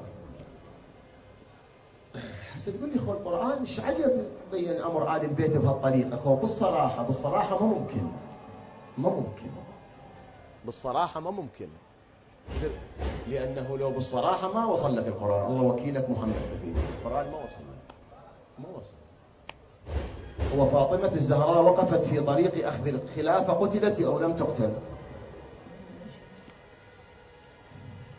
هسه تقول لي أخو القرآن إيش عجب بين أمر آل البيت بهالطريقة؟ أخو بالصراحة ما ممكن. بالصراحة ما ممكن. لأنه لو بالصراحة ما وصل لك القرآن. الله وكيلك محمد نبي، القرآن ما وصل. هو فاطمة الزهراء وقفت في طريق أخذ الخلافة، قتلت أو لم تقتل؟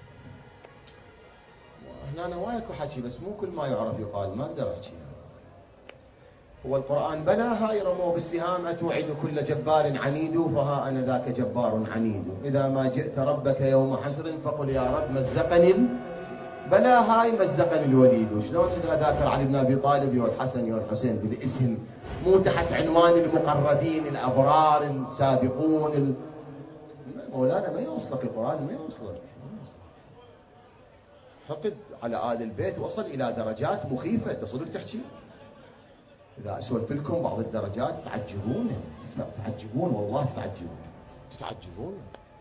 أنا واياكو حكي بس مو كل ما يعرف يقال، ما أقدر أحكي. هو القرآن بلى هاي رموا بالسهام أتوعد كل جبار عنيد، فها أنا ذاك جبار عنيد. إذا ما جئت ربك يوم حشر فقل يا رب مزقني بلى هاي مزقني الوليد. وشلون إذا ذاكر علي بن أبي طالب يا الحسن يا الحسين بالاسم، مو تحت عنوان المقربين الأبرار السابقون مولانا ما يوصلك القرآن، ما يوصلك. حقد على آل البيت وصل إلى درجات مخيفة، تصدق تحكي. إذا أسولف لكم بعض الدرجات تعجبون والله تتعجبون.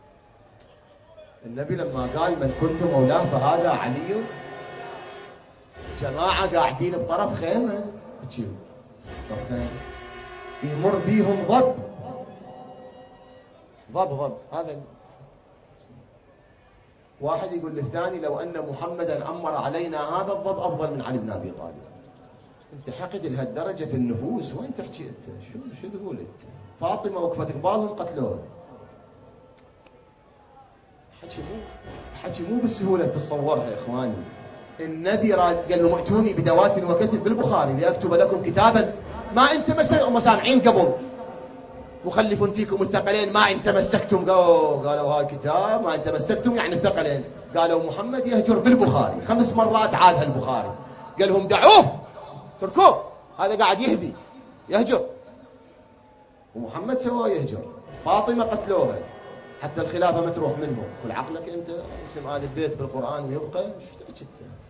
النبي لما قال من كنت مولاه فهذا علي، جماعة قاعدين بطرف خيمة يمر بيهم ضب هذا واحد يقول للثاني لو أن محمدا أمر علينا هذا الضب أفضل من علي بن أبي طالب. انت حقد لهالدرجة في النفوس، وين تحكي انت؟ شو تقول انت؟ فاطمة وقفت قبالهم قتلوها. حكي مو بالسهولة تتصورها يا اخواني. النبي قال لهم ائتوني بدوات وكتب بالبخاري لأكتب لكم كتابا ما ان تمسكتم، سامعين قبل مخلف فيكم الثقلين ما ان تمسكتم. قالوا هاي كتاب ما ان تمسكتم يعني الثقلين. قالوا محمد يهجر بالبخاري 5 مرات عادها البخاري. قال لهم دعوه تركوه، هذا قاعد يهجر. ومحمد سواه يهجر. فاطمة قتلوها حتى الخلافة ما تروح منهم. كل عقلك انت اسم آل البيت بالقرآن ويبقى شو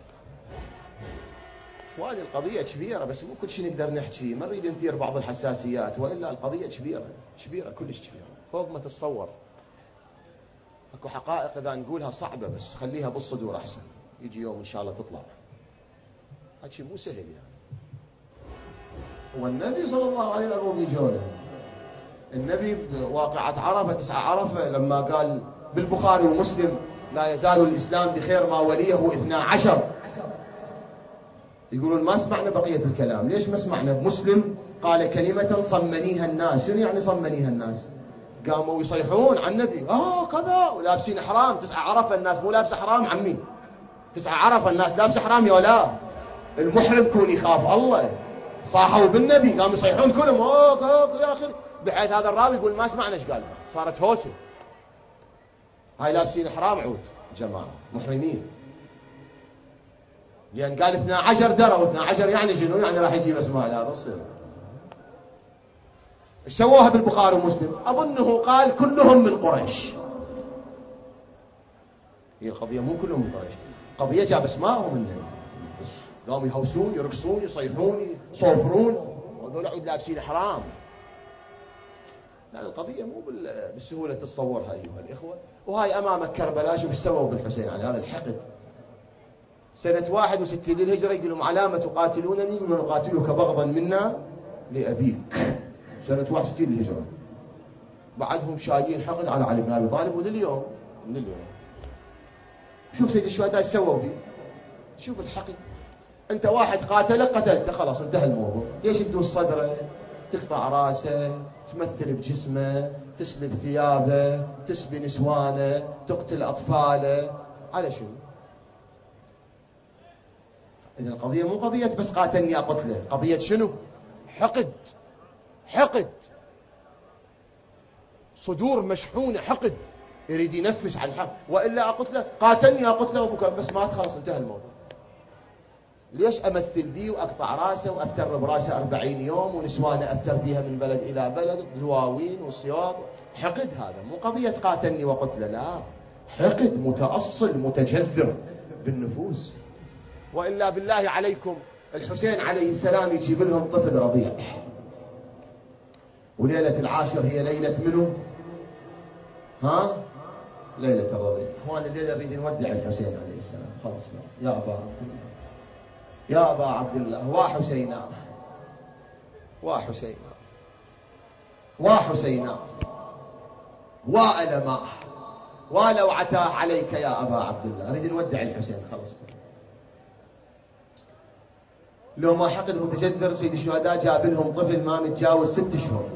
اخواني القضية كبيرة، بس مو كل شيء نقدر نحكي. ما نريد نثير بعض الحساسيات، وإلا القضية كبيرة كلش كبيرة فوق ما تتصور. اكو حقائق اذا نقولها صعبة، بس خليها بالصدور احسن. يجي يوم ان شاء الله تطلع. هالشيء مو سهل يعني. والنبي صلى الله عليه وسلم يجوله. النبي واقعة عرفة 9 عرفة لما قال بالبخاري ومسلم لا يزال الإسلام بخير ما وليه 12. يقولون ما سمعنا بقية الكلام. ليش ما سمعنا؟ بمسلم قال كلمة صمنيها الناس. شنو يعني صمنيها الناس؟ قاموا يصيحون عن النبي كذا ولابسين حرام. 9 عرفة الناس مو لابسة حرام عمي. 9 عرفة الناس لابسة حرام يا ولا. المحرم كون يخاف الله. صاحوا بالنبي قاموا يصيحون كلهم يا اخي، بحيث هذا الراوي يقول ما سمعنا ايش قال. صارت هوسه. هاي لابسين حرام عود جماعه محرمين. لان قال 12 دروا. 12 يعني شنو؟ يعني راح يجيب اسماء. لا بصير. سووها بالبخاري ومسلم. اظنه قال كلهم من قريش. هي القضيه مو كلهم من قريش، قضيه جاب اسمائهم النبي. قاموا يهوسون يرقصون يصيحون يصوفرون، وهذول عود لابسين حرام. لا القضية مو بالسهولة تتصورها أيها الإخوة. وهاي أمامك كربلاء شوف ايش سووا بالحسين على هذا الحقد. سنة 61 للهجرة يقولون علامة تقاتلونني؟ يقولون نقاتلك بغضا منا لأبيك. سنة 61 للهجرة. بعدهم شايين حقد على علي بن أبي طالب. وذي اليوم شوف سيد الشهداء ايش سووا فيه. شوف الحقد. انت واحد قاتلك قتلته خلاص انتهى الموضوع. ليش تدوس صدره، تقطع راسه، تمثل بجسمه، تسلب ثيابه، تسبي نسوانه، تقتل اطفاله؟ على شنو؟ اذا القضيه مو قضيه بس قاتلني اقتله، قضيه شنو؟ حقد صدور مشحونه حقد، يريد ينفس عن الحق. والا اقتله، قاتلني اقتله وبكره بس مات خلاص انتهى الموضوع. ليش امثل بيه واقطع راسه وافتر براسه 40 يوم ونسوانه افتر بيها من بلد الى بلد دواوين وسياط؟ حقد. هذا مو قضيه قاتلني وقتله، لا، حقد متأصل متجذر بالنفوس. والا بالله عليكم الحسين عليه السلام يجيب لهم طفل رضيع، وليله العاشر هي ليله منو؟ ليله الرضيع. اخوان الليله نريد نودع الحسين عليه السلام. خلص يا ابا عبد الله، يا أبا عبد الله، وحسينا وألماه ولو عتاه عليك يا أبا عبد الله. أريد نودع الحسين خلص. لو ما حقد متجذر سيد الشهداء جاب لهم طفل ما متجاوز 6 شهور.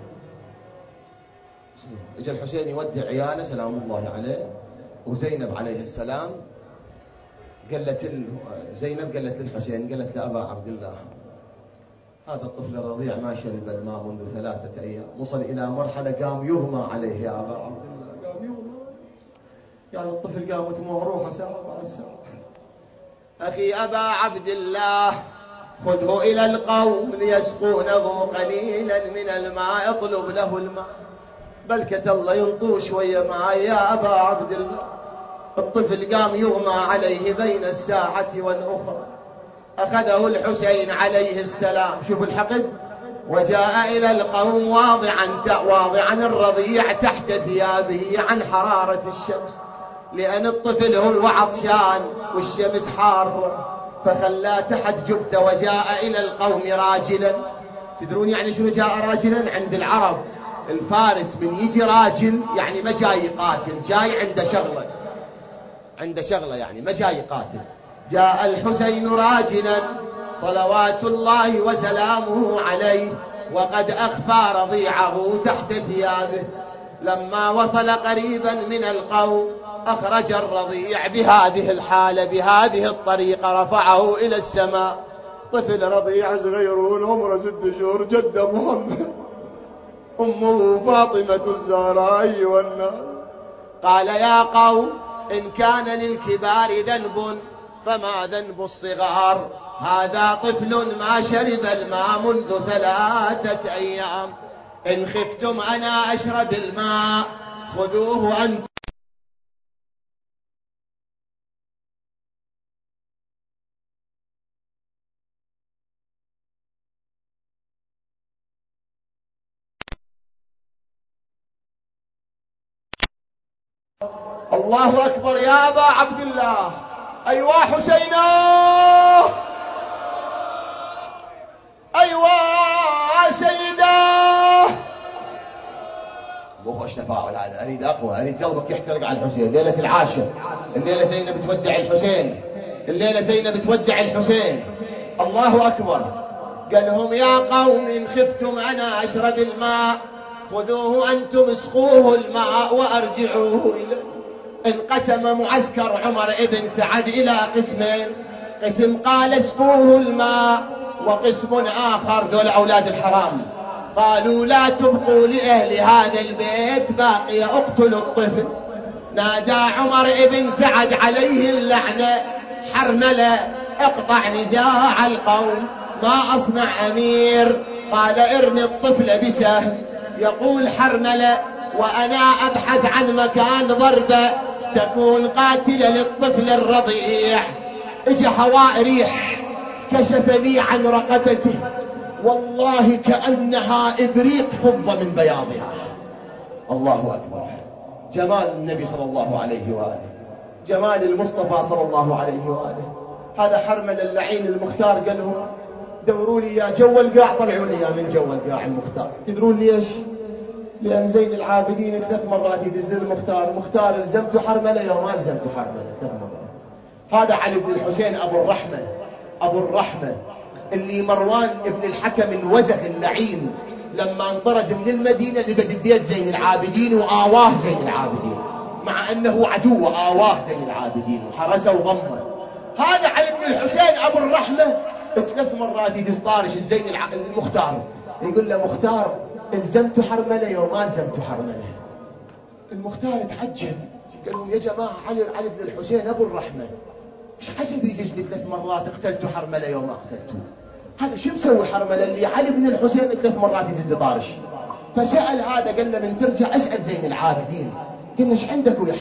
اجى الحسين يودع عياله سلام الله عليه وزينب عليه السلام. قالت زينب قالت للحسين، قالت لأبا عبد الله هذا الطفل الرضيع ما شرب الماء منذ 3 أيام، وصل إلى مرحلة قام يغمى عليه يا أبا عبد الله، قام يغمى، يعني الطفل قامت روحه ساعة بعد ساعة. أخي أبا عبد الله خذه إلى القوم ليسقونه قليلا من الماء، اطلب له الماء، بلكة الله ينطوه شوية معي يا أبا عبد الله. الطفل قام يغمى عليه بين الساعة والأخرى، أخذه الحسين عليه السلام، شوف الحقد، وجاء إلى القوم واضعا الرضيع تحت ثيابه عن حرارة الشمس، لأن الطفل هو عطشان والشمس حارة، فخلاه تحت جبته وجاء إلى القوم راجلا. تدرون يعني شنو جاء راجلا؟ عند العرب الفارس من يجي راجل يعني ما جاي قاتل، جاي عنده شغلة يعني ما جاي قاتل. جاء الحسين راجلا صلوات الله وسلامه عليه، وقد أخفى رضيعه تحت ثيابه. لما وصل قريبا من القوم أخرج الرضيع بهذه الحالة بهذه الطريقة، رفعه إلى السماء. طفل رضيع صغير عمره 6 شهور، جد محمد، أمه فاطمة الزهراء أيها الناس. قال يا قوم إن كان للكبار ذنب فما ذنب الصغار؟ هذا طفل ما شرب الماء منذ 3 أيام، إن خفتم أنا أشرب الماء خذوه أنتم. الله أكبر يا أبا عبد الله. أيوا حسينا، أيوا سيدا. مو خوش تفاعل هذا، أريد أقوى، أريد قلبك يحترق على الحسين. ليلة العاشر، الليلة زينب تودع الحسين، الليلة زينب تودع الحسين. الله أكبر. قال لهم يا قوم إن خفتم أنا أشرب الماء خذوه أنتم اسقوه الماء وأرجعوه إليه. انقسم معسكر عمر ابن سعد إلى قسمين، قسم قال اسقوه الماء، وقسم آخر ذول أولاد الحرام قالوا لا تبقوا لأهل هذا البيت باقية، اقتلوا الطفل. نادى عمر ابن سعد عليه اللعنة حرملة اقطع نزاع القوم، ما أصنع أمير؟ قال ارمي الطفل بسهم. يقول حرملة وأنا أبحث عن مكان ضربة تكون قاتلة للطفل الرضيع. اجى هواء ريح كشف لي عن رقبته، والله كأنها إبريق فضة من بياضها. الله أكبر. جمال النبي صلى الله عليه وآله، جمال المصطفى صلى الله عليه وآله. هذا حرمل اللعين المختار قال لهم دوروا لي يا جو القاع، طلعوا لي يا من جو القاع المختار. تدرون ليش؟ لأن زين العابدين 3 مرات يدز المختار، مختار الزمت حرملة يا ما الزمت حرملة 3 مرات. هذا علي بن الحسين أبو الرحمة اللي مروان ابن الحكم الوزغ اللعين لما انطرد من المدينة لبد بيت زين العابدين وآواه زين العابدين، مع أنه عدو آواه زين العابدين وحرسه وضمه. هذا علي بن الحسين أبو الرحمة 3 مرات يدز طارش الزين المختار، يقول له مختار الزمت حرملة يوم ما الزمت حرملة. المختار تعجب، قال لهم يا جماعة علي بن الحسين أبو الرحمة ايش عجب يدز لي 3 مرات اقتلت حرملة يوم ما اقتلته؟ هذا شو مسوي حرملة اللي علي بن الحسين 3 مرات يدز طارش؟ فسأل هذا قال له من ترجع اسأل زين العابدين، قال له ايش عندك يا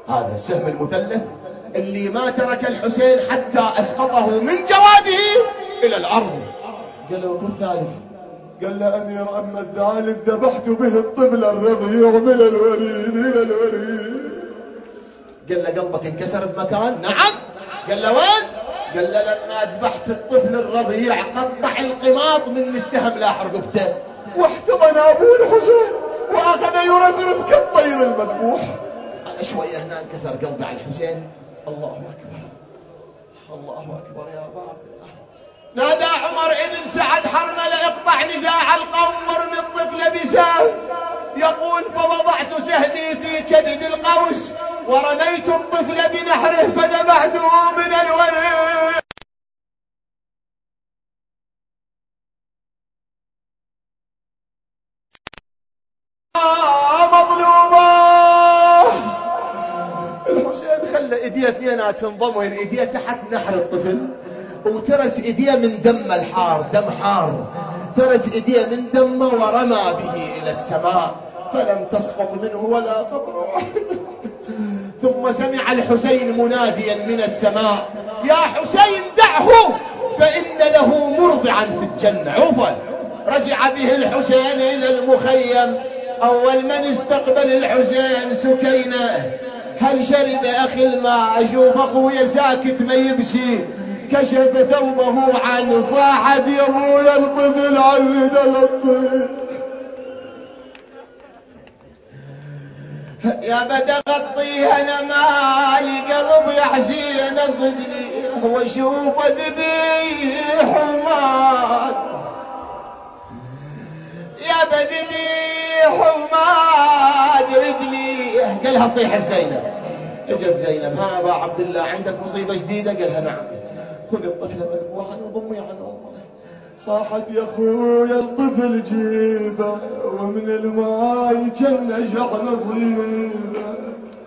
هذا السهم المثلث اللي ما ترك الحسين حتى أسقطه من جواده إلى الأرض. قال له والثالث؟ قال له أمير أما الثالث ذبحت به الطفل الرضيع من الوريد إلى الوريد. قال له قلبك انكسر بمكان؟ نعم. قال له وين؟ قال له لما ذبحت الطفل الرضيع قطع القماط من السهم لاح رقبته، واحتضن أبو الحسين وأخذ يرفرف كالطير المذبوح. شوية هنا انكسر قلبي على الحسين. الله أكبر الله أكبر يا باب. نادى عمر ابن سعد حرملة اقطع نزاع القوم وارمي الطفل بسهم. يقول فوضعت سهمي في كبد القوس ورميت الطفل بنحره فذبحته من الوريد. مظلومة. الحسين خلى ايديه اثنينها تنضمر، ايديه تحت نحر الطفل وترس ايديه من دم الحار، دم حار، ترس ايديه من دمه ورمى به الى السماء فلم تسقط منه ولا قطره. ثم سمع الحسين مناديا من السماء يا حسين دعه فإن له مرضعا في الجنة. عفوا. رجع به الحسين إلى المخيم. أول من استقبل الحسين سكينة. هل شرب أخي الماء؟ أشوف أخويا ساكت ما يبكي. كشف ثوبه عن صاحت يا ابويا الطفل علد الطفل. يا بدا غطيه انا مالي قلب يا حسين صدري واشوف ذبيح ومات. يا بذبيح ومات رجلي. قالها صيحة زينب. اجت زينب ها ابا عبد الله عندك مصيبة جديدة؟ قالها نعم. كل الطفل مذبوحا وضمي عن امه. صاحت يا اخويا الطفل جيبه ومن الماي كان شع نصيبه.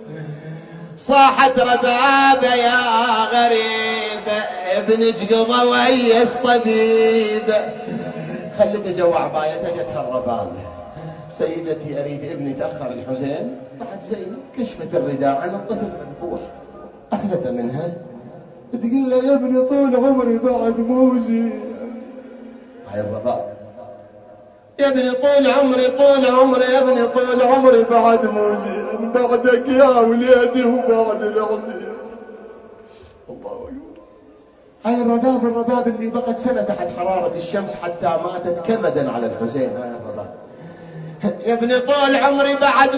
صاحت ربابه يا غريبه ابنك قضى ويس طبيبه. خلت جوع بايته جتها الربابه. سيدتي اريد ابني. تاخر الحسين بعد زينب كشفت الرداء عن الطفل مذبوح اخذته منها تقول له يا ابني طول عمري بعد موزي. هاي الرباب. يا ابني طول عمري طول عمري يا ابني طول عمري بعد موزي بعدك يا وليدي وبعد العصير. الله أكبر. هاي الرباب اللي بقت سنة تحت حرارة الشمس حتى ماتت كمدا على الحسين. هاي الرباب. يا ابني طول عمري بعد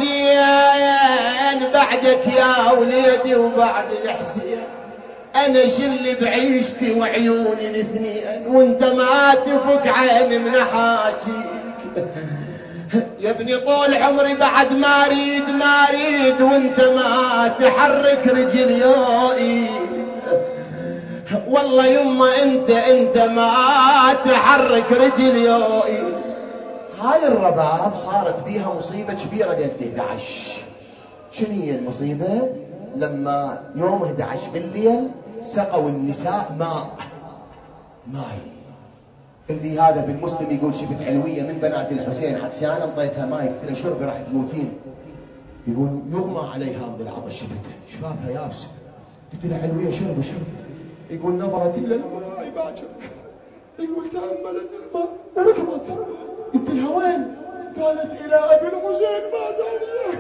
موزين بعدك يا وليدي وبعد الحسين. انا شل بعيشتي وعيوني الاثنين وانت ما تفك عيني من حاجيك. يا ابني طول عمري بعد ما اريد وانت ما تحرك رجلي. والله يما انت ما تحرك رجلي. هاي الرباب صارت بيها مصيبة كبيرة ليلة 11. شنو هي المصيبة؟ لما يوم 11 بالليل سقوا النساء ماي. اللي هذا بالمسلم يقول شفت علوية من بنات الحسين حتى انا انطيتها ماي قلت لها شربي راح تموتين. يقول يغمى عليها من العطش شفتها شفافها يابسه. قلت لها علوية شربي. يقول نظرت الى الماء باكر. يقول تأملت الماء وركضت. قلت لها وين؟ قالت الى ابي الحسين ما داري.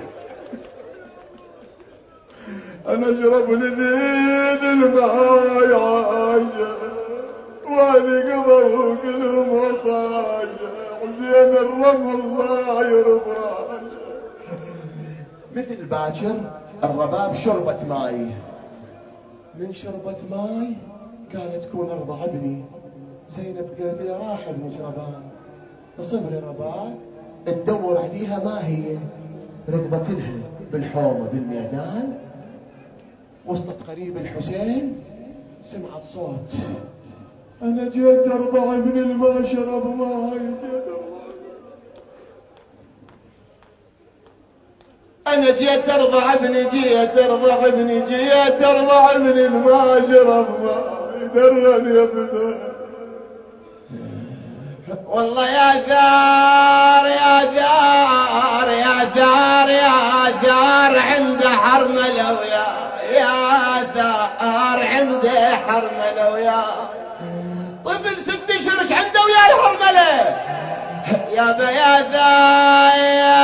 انا اشرب لذيذ الماي عايشه واني قضوا كلهم طاشه حسين الرمل صاير براشه. مثل باكر الرباب شربت ماي. من شربت ماي قالت كون ارضع ابني. زينب قالت لي راح ابني شربان. صبري رباب تدور عليها ما هي. ركضت لها بالحومه بالميدان وصلت قريب الحسين سمعت صوت انا جيت ارضع ابن الماء شرب ماي. انا جيت ارضع ابني جيت ارضع ابن الماء شرب ماي درني يا ابني. والله يا ثار عند حرملة يا ثار عنده حرملة ويا طفل 6 أشهر ايش عنده ويا حرملة يا ثار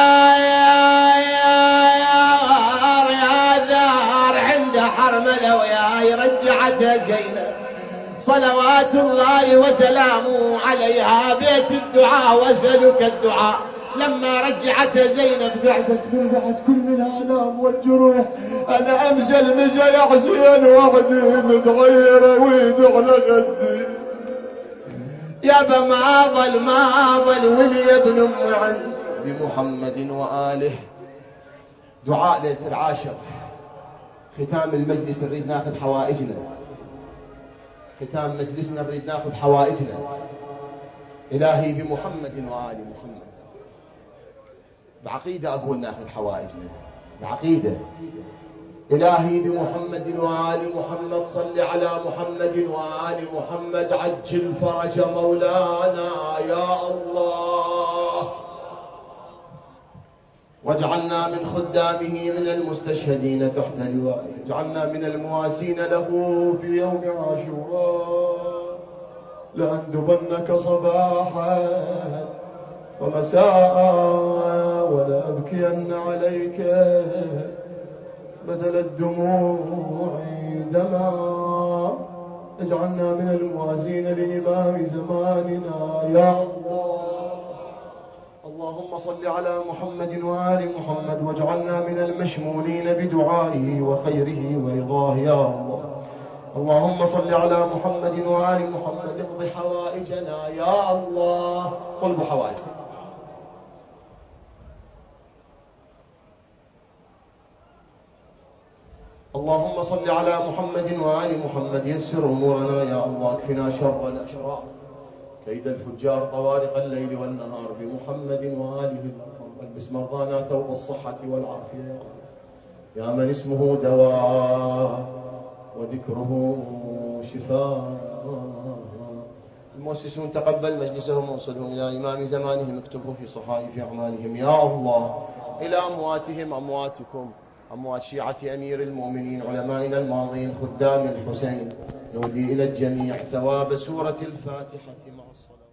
يا ثار عنده حرملة ويا رجعتها زينب صلوات الله وسلامه عليها بيت الدعاء وسلك الدعاء. لما رجعت زينب قعدت بعد كل الآلام والجروح أنا أمشي المشي يا حسين وحدي متغيرة ويد على غدي يابا ما ظل ولي ابن أم عندي بمحمد وآله. دعاء ليلة العاشر ختام المجلس نريد ناخذ حوائجنا. ختام مجلسنا نريد ناخذ حوائجنا. إلهي بمحمد وآل محمد بعقيدة أقول ناخذ حوائجنا بعقيدة. إلهي بمحمد وآل محمد صل على محمد وآل محمد عجل فرج مولانا يا الله واجعلنا من خدامه من المستشهدين تحت لوائه. اجعلنا من المواسين له في يوم عاشوراء لأندبنك صباحا ومساء ولا أبكين عليك بدل الدموع دمع. اجعلنا من المواسين لإمام زماننا يا الله. اللهم صل على محمد وآل محمد واجعلنا من المشمولين بدعائه وخيره ورضاه يا الله. اللهم صل على محمد وآل محمد اقض حوائجنا يا الله. طلبوا حوائجكم. اللهم صل على محمد وآل محمد يسر أمورنا يا الله. اكفنا شر الأشرار كيد الفجار طوارق الليل والنهار بمحمد وآله الأطهار. والبس مرضانا ثوب الصحة والعافية يا من اسمه دواء وذكره شفاء. المؤسسون تقبل مجلسهم وانصرهم إلى إمام زمانهم اكتبه في صحائف أعمالهم يا الله. إلى أمواتهم أمواتكم أموات شيعة أمير المؤمنين علمائنا الماضين خدام الحسين نودي إلى الجميع ثواب سورة الفاتحة مع الصلاة.